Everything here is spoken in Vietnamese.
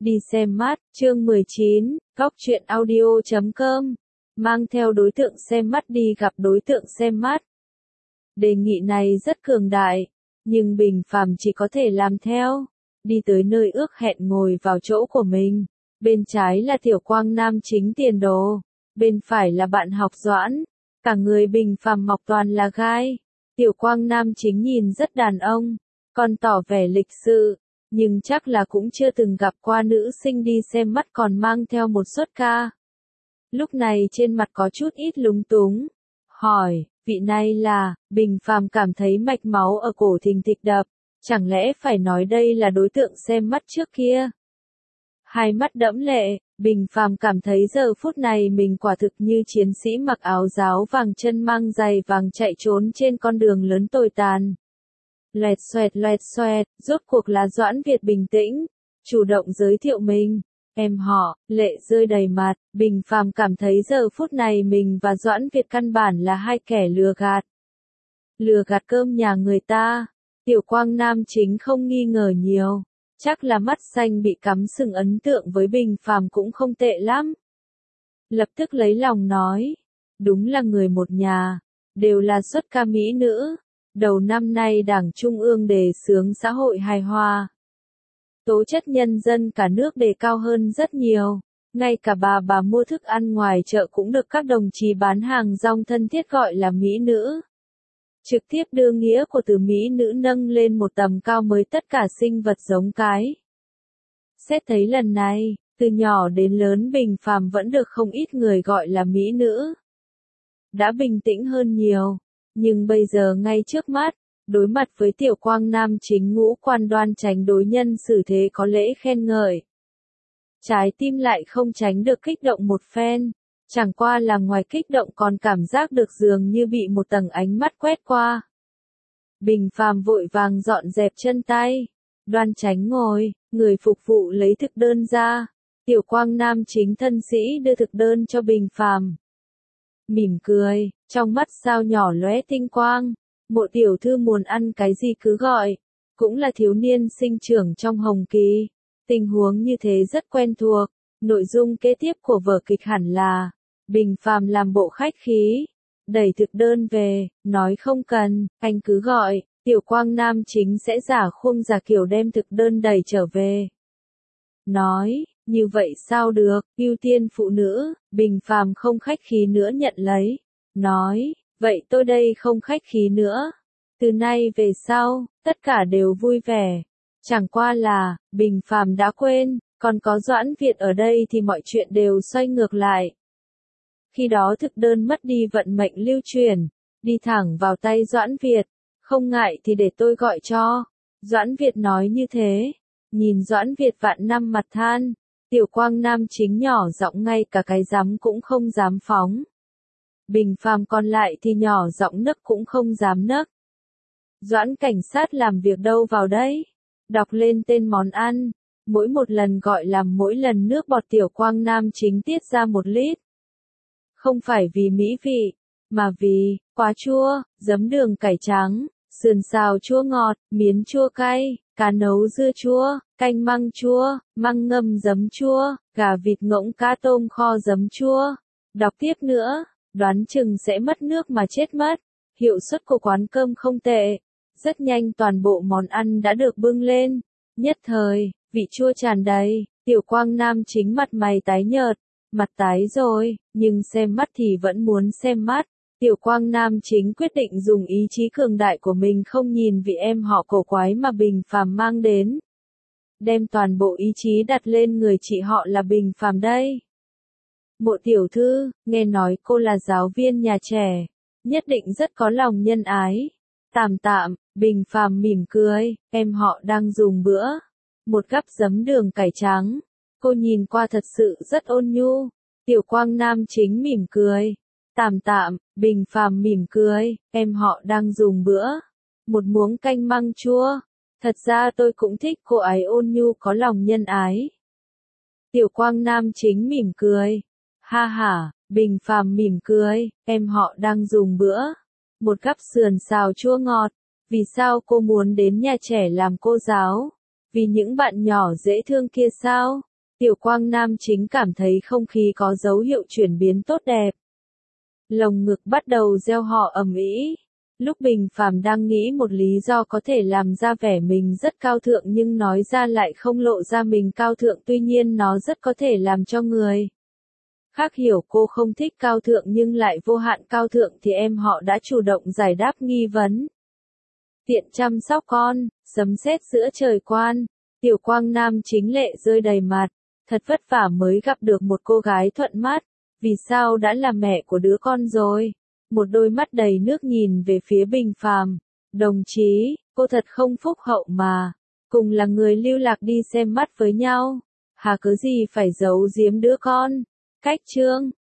Đi xem mắt, chương 19, Góc truyện audio.com, mang theo đối tượng xem mắt đi gặp đối tượng xem mắt. Đề nghị này rất cường đại, nhưng Bình Phàm chỉ có thể làm theo. Đi tới nơi ước hẹn ngồi vào chỗ của mình, bên trái là Tiểu Quang nam chính tiền đồ, bên phải là bạn học Doãn, cả người Bình Phàm mọc toàn là gai. Tiểu Quang nam chính nhìn rất đàn ông, còn tỏ vẻ lịch sự, nhưng chắc là cũng chưa từng gặp qua nữ sinh đi xem mắt còn mang theo một suất ca. Lúc này trên mặt có chút ít lúng túng, hỏi, vị này là, Bình Phàm cảm thấy mạch máu ở cổ thình thịch đập, chẳng lẽ phải nói đây là đối tượng xem mắt trước kia? Hai mắt đẫm lệ, Bình Phàm cảm thấy giờ phút này mình quả thực như chiến sĩ mặc áo giáo vàng chân mang giày vàng chạy trốn trên con đường lớn tồi tàn. Loẹt xoẹt, rốt cuộc là Doãn Việt bình tĩnh, chủ động giới thiệu mình. Em họ, lệ rơi đầy mặt, Bình Phàm cảm thấy giờ phút này mình và Doãn Việt căn bản là hai kẻ lừa gạt. Lừa gạt cơm nhà người ta. Tiểu Quang nam chính không nghi ngờ nhiều, chắc là mắt xanh bị cắm sừng ấn tượng với Bình Phàm cũng không tệ lắm. Lập tức lấy lòng nói, đúng là người một nhà, đều là xuất ca mỹ nữ. Đầu năm nay Đảng Trung ương đề xướng xã hội hài hòa. Tố chất nhân dân cả nước đề cao hơn rất nhiều. Ngay cả bà mua thức ăn ngoài chợ cũng được các đồng chí bán hàng rong thân thiết gọi là mỹ nữ. Trực tiếp đưa nghĩa của từ mỹ nữ nâng lên một tầm cao mới tất cả sinh vật giống cái. Xét thấy lần này, từ nhỏ đến lớn Bình Phàm vẫn được không ít người gọi là mỹ nữ. Đã bình tĩnh hơn nhiều. Nhưng bây giờ ngay trước mắt, đối mặt với Tiểu Quang nam chính ngũ quan đoan tránh đối nhân xử thế có lễ khen ngợi. Trái tim lại không tránh được kích động một phen, chẳng qua là ngoài kích động còn cảm giác được dường như bị một tầng ánh mắt quét qua. Bình Phàm vội vàng dọn dẹp chân tay, đoan tránh ngồi, người phục vụ lấy thực đơn ra. Tiểu Quang nam chính thân sĩ đưa thực đơn cho Bình Phàm. Mỉm cười, trong mắt sao nhỏ lóe tinh quang, Mộ tiểu thư muốn ăn cái gì cứ gọi, cũng là thiếu niên sinh trưởng trong Hồng Kỳ. Tình huống như thế rất quen thuộc, nội dung kế tiếp của vở kịch hẳn là, Bình Phàm làm bộ khách khí, đẩy thực đơn về, nói không cần, anh cứ gọi, Tiểu Quang nam chính sẽ giả khuôn giả kiểu đem thực đơn đẩy trở về. Nói, như vậy sao được, ưu tiên phụ nữ, Bình Phàm không khách khí nữa nhận lấy. Nói, vậy tôi đây không khách khí nữa. Từ nay về sau, tất cả đều vui vẻ. Chẳng qua là, Bình Phàm đã quên, còn có Doãn Việt ở đây thì mọi chuyện đều xoay ngược lại. Khi đó thực đơn mất đi vận mệnh lưu truyền, đi thẳng vào tay Doãn Việt, không ngại thì để tôi gọi cho. Doãn Việt nói như thế, nhìn Doãn Việt vạn năm mặt than, Tiểu Quang nam chính nhỏ giọng ngay cả cái dám cũng không dám phóng. Bình Phàm còn lại thì nhỏ giọng nấc cũng không dám nấc. Doãn cảnh sát làm việc đâu vào đấy? Đọc lên tên món ăn, mỗi một lần gọi làm mỗi lần nước bọt Tiểu Quang nam chính tiết ra 1 lít. Không phải vì mỹ vị, mà vì, quá chua, giấm đường cải trắng, sườn xào chua ngọt, miến chua cay, cá nấu dưa chua, canh măng chua, măng ngâm giấm chua, gà vịt ngỗng cá tôm kho giấm chua. Đọc tiếp nữa, đoán chừng sẽ mất nước mà chết mất. Hiệu suất của quán cơm không tệ. Rất nhanh toàn bộ món ăn đã được bưng lên. Nhất thời, vị chua tràn đầy, Tiểu Quang nam chính mặt mày tái nhợt. Mặt tái rồi, nhưng xem mắt thì vẫn muốn xem mắt. Tiểu Quang nam chính quyết định dùng ý chí cường đại của mình không nhìn vị em họ cổ quái mà Bình Phàm mang đến. Đem toàn bộ ý chí đặt lên người chị họ là Bình Phàm đây. Mộ tiểu thư, nghe nói cô là giáo viên nhà trẻ, nhất định rất có lòng nhân ái. Tạm, Bình Phàm mỉm cười, em họ đang dùng bữa. Một gắp giấm đường cải trắng. Cô nhìn qua thật sự rất ôn nhu. Tiểu Quang nam chính mỉm cười. Tạm, Bình Phàm mỉm cười, em họ đang dùng bữa. Một muỗng canh măng chua. Thật ra tôi cũng thích cô ấy ôn nhu có lòng nhân ái. Tiểu Quang nam chính mỉm cười. Ha ha, Bình Phàm mỉm cười, em họ đang dùng bữa. Một gắp sườn xào chua ngọt. Vì sao cô muốn đến nhà trẻ làm cô giáo? Vì những bạn nhỏ dễ thương kia sao? Tiểu Quang Nam chính cảm thấy không khí có dấu hiệu chuyển biến tốt đẹp. Lồng ngực bắt đầu reo hò ầm ĩ. Lúc Bình Phàm đang nghĩ một lý do có thể làm ra vẻ mình rất cao thượng nhưng nói ra lại không lộ ra mình cao thượng, tuy nhiên nó rất có thể làm cho người khác hiểu cô không thích cao thượng nhưng lại vô hạn cao thượng thì em họ đã chủ động giải đáp nghi vấn. Tiện chăm sóc con, sấm sét giữa trời quan, Tiểu Quang Nam chính lệ rơi đầy mặt, thật vất vả mới gặp được một cô gái thuận mắt, vì sao đã là mẹ của đứa con rồi. Một đôi mắt đầy nước nhìn về phía Bình Phàm, đồng chí, cô thật không phúc hậu mà, cùng là người lưu lạc đi xem mắt với nhau, hà cớ gì phải giấu giếm đứa con. Cách chương